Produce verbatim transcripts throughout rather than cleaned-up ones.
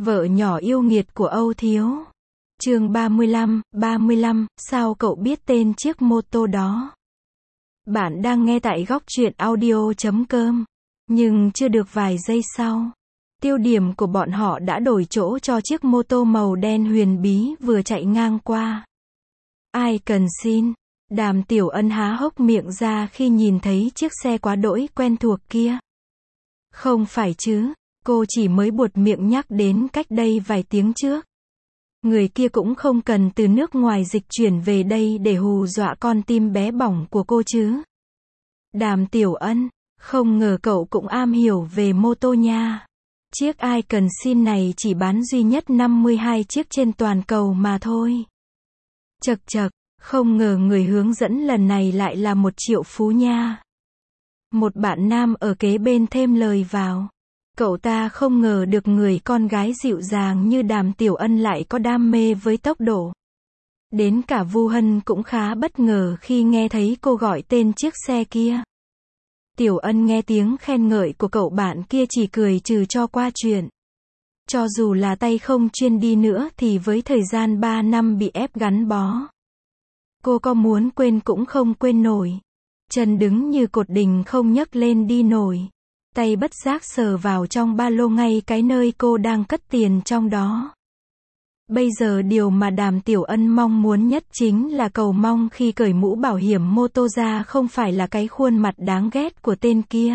Vợ nhỏ yêu nghiệt của Âu Thiếu. Chương ba mươi lăm, ba mươi lăm, sao cậu biết tên chiếc mô tô đó? Bạn đang nghe tại góc truyện audio chấm com. Nhưng chưa được vài giây sau, tiêu điểm của bọn họ đã đổi chỗ cho chiếc mô tô màu đen huyền bí vừa chạy ngang qua. Ai cần xin? Đàm Tiểu Ân há hốc miệng ra khi nhìn thấy chiếc xe quá đỗi quen thuộc kia. Không phải chứ, cô chỉ mới buột miệng nhắc đến cách đây vài tiếng trước. Người kia cũng không cần từ nước ngoài dịch chuyển về đây để hù dọa con tim bé bỏng của cô chứ. Đàm Tiểu Ân, không ngờ cậu cũng am hiểu về mô tô nha. Chiếc ai cần xin này chỉ bán duy nhất năm mươi hai chiếc trên toàn cầu mà thôi. Chậc chậc, không ngờ người hướng dẫn lần này lại là một triệu phú nha. Một bạn nam ở kế bên thêm lời vào. Cậu ta không ngờ được người con gái dịu dàng như Đàm Tiểu Ân lại có đam mê với tốc độ. Đến cả Vu Hân cũng khá bất ngờ khi nghe thấy cô gọi tên chiếc xe kia. Tiểu Ân nghe tiếng khen ngợi của cậu bạn kia chỉ cười trừ cho qua chuyện. Cho dù là tay không chuyên đi nữa thì với thời gian ba năm bị ép gắn bó, cô có muốn quên cũng không quên nổi. Chân đứng như cột đình không nhấc lên đi nổi. Tay bất giác sờ vào trong ba lô ngay cái nơi cô đang cất tiền trong đó. Bây giờ điều mà Đàm Tiểu Ân mong muốn nhất chính là cầu mong khi cởi mũ bảo hiểm mô tô ra không phải là cái khuôn mặt đáng ghét của tên kia.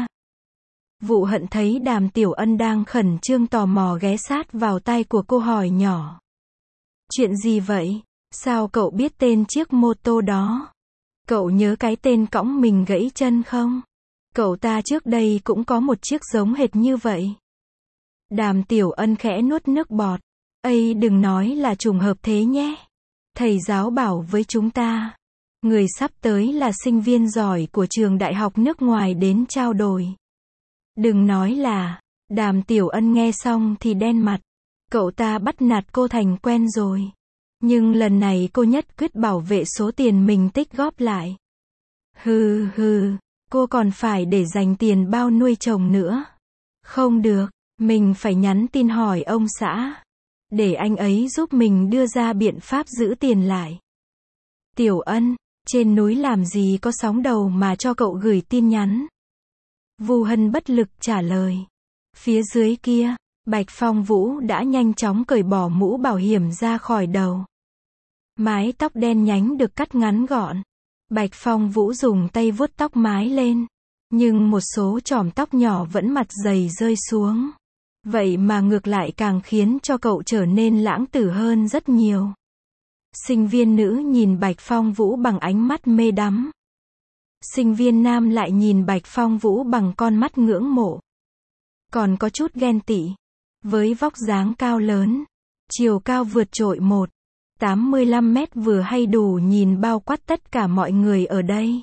Vụ Hận thấy Đàm Tiểu Ân đang khẩn trương tò mò ghé sát vào tai của cô hỏi nhỏ. Chuyện gì vậy? Sao cậu biết tên chiếc mô tô đó? Cậu nhớ cái tên cõng mình gãy chân không? Cậu ta trước đây cũng có một chiếc giống hệt như vậy. Đàm Tiểu Ân khẽ nuốt nước bọt. Ây, đừng nói là trùng hợp thế nhé. Thầy giáo bảo với chúng ta, người sắp tới là sinh viên giỏi của trường đại học nước ngoài đến trao đổi. Đừng nói là. Đàm Tiểu Ân nghe xong thì đen mặt. Cậu ta bắt nạt cô thành quen rồi. Nhưng lần này cô nhất quyết bảo vệ số tiền mình tích góp lại. Hừ hừ, cô còn phải để dành tiền bao nuôi chồng nữa. Không được, mình phải nhắn tin hỏi ông xã, để anh ấy giúp mình đưa ra biện pháp giữ tiền lại. Tiểu Ân, trên núi làm gì có sóng đầu mà cho cậu gửi tin nhắn? Vu Hân bất lực trả lời. Phía dưới kia, Bạch Phong Vũ đã nhanh chóng cởi bỏ mũ bảo hiểm ra khỏi đầu. Mái tóc đen nhánh được cắt ngắn gọn. Bạch Phong Vũ dùng tay vuốt tóc mái lên. Nhưng một số chòm tóc nhỏ vẫn mặt dày rơi xuống. Vậy mà ngược lại càng khiến cho cậu trở nên lãng tử hơn rất nhiều. Sinh viên nữ nhìn Bạch Phong Vũ bằng ánh mắt mê đắm. Sinh viên nam lại nhìn Bạch Phong Vũ bằng con mắt ngưỡng mộ. Còn có chút ghen tị. Với vóc dáng cao lớn, chiều cao vượt trội một phẩy tám mươi lăm mét vừa hay đủ nhìn bao quát tất cả mọi người ở đây.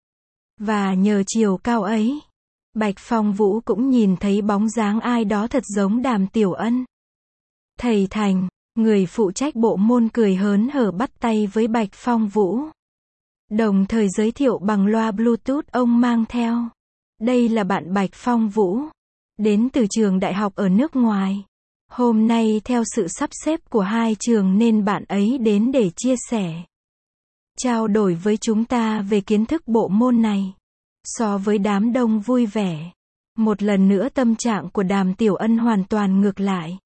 Và nhờ chiều cao ấy, Bạch Phong Vũ cũng nhìn thấy bóng dáng ai đó thật giống Đàm Tiểu Ân. Thầy Thành, người phụ trách bộ môn cười hớn hở bắt tay với Bạch Phong Vũ. Đồng thời giới thiệu bằng loa Bluetooth ông mang theo. Đây là bạn Bạch Phong Vũ, đến từ trường đại học ở nước ngoài. Hôm nay theo sự sắp xếp của hai trường nên bạn ấy đến để chia sẻ, trao đổi với chúng ta về kiến thức bộ môn này. So với đám đông vui vẻ, một lần nữa tâm trạng của Đàm Tiểu Ân hoàn toàn ngược lại.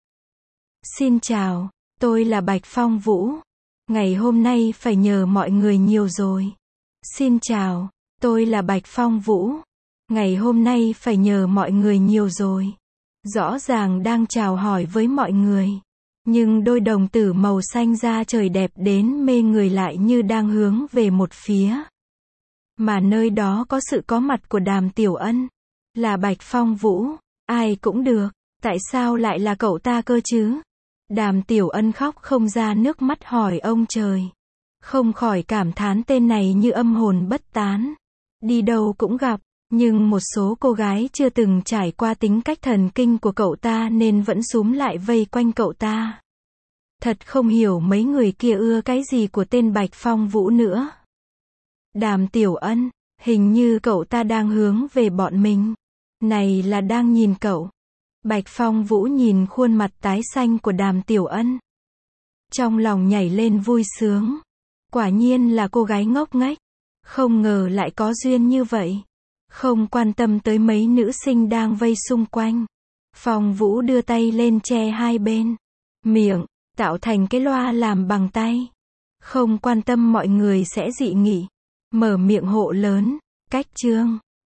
Xin chào, tôi là Bạch Phong Vũ. Ngày hôm nay phải nhờ mọi người nhiều rồi. Xin chào, tôi là Bạch Phong Vũ. Ngày hôm nay phải nhờ mọi người nhiều rồi. Rõ ràng đang chào hỏi với mọi người. Nhưng đôi đồng tử màu xanh da trời đẹp đến mê người lại như đang hướng về một phía. Mà nơi đó có sự có mặt của Đàm Tiểu Ân. Là Bạch Phong Vũ. Ai cũng được. Tại sao lại là cậu ta cơ chứ? Đàm Tiểu Ân khóc không ra nước mắt hỏi ông trời. Không khỏi cảm thán tên này như âm hồn bất tán. Đi đâu cũng gặp. Nhưng một số cô gái chưa từng trải qua tính cách thần kinh của cậu ta nên vẫn súm lại vây quanh cậu ta. Thật không hiểu mấy người kia ưa cái gì của tên Bạch Phong Vũ nữa. Đàm Tiểu Ân, hình như cậu ta đang hướng về bọn mình. Này là đang nhìn cậu. Bạch Phong Vũ nhìn khuôn mặt tái xanh của Đàm Tiểu Ân. Trong lòng nhảy lên vui sướng. Quả nhiên là cô gái ngốc nghếch. Không ngờ lại có duyên như vậy. Không quan tâm tới mấy nữ sinh đang vây xung quanh. Phong Vũ đưa tay lên che hai bên miệng, tạo thành cái loa làm bằng tay. Không quan tâm mọi người sẽ dị nghị. Mở miệng hộ lớn, cách chương.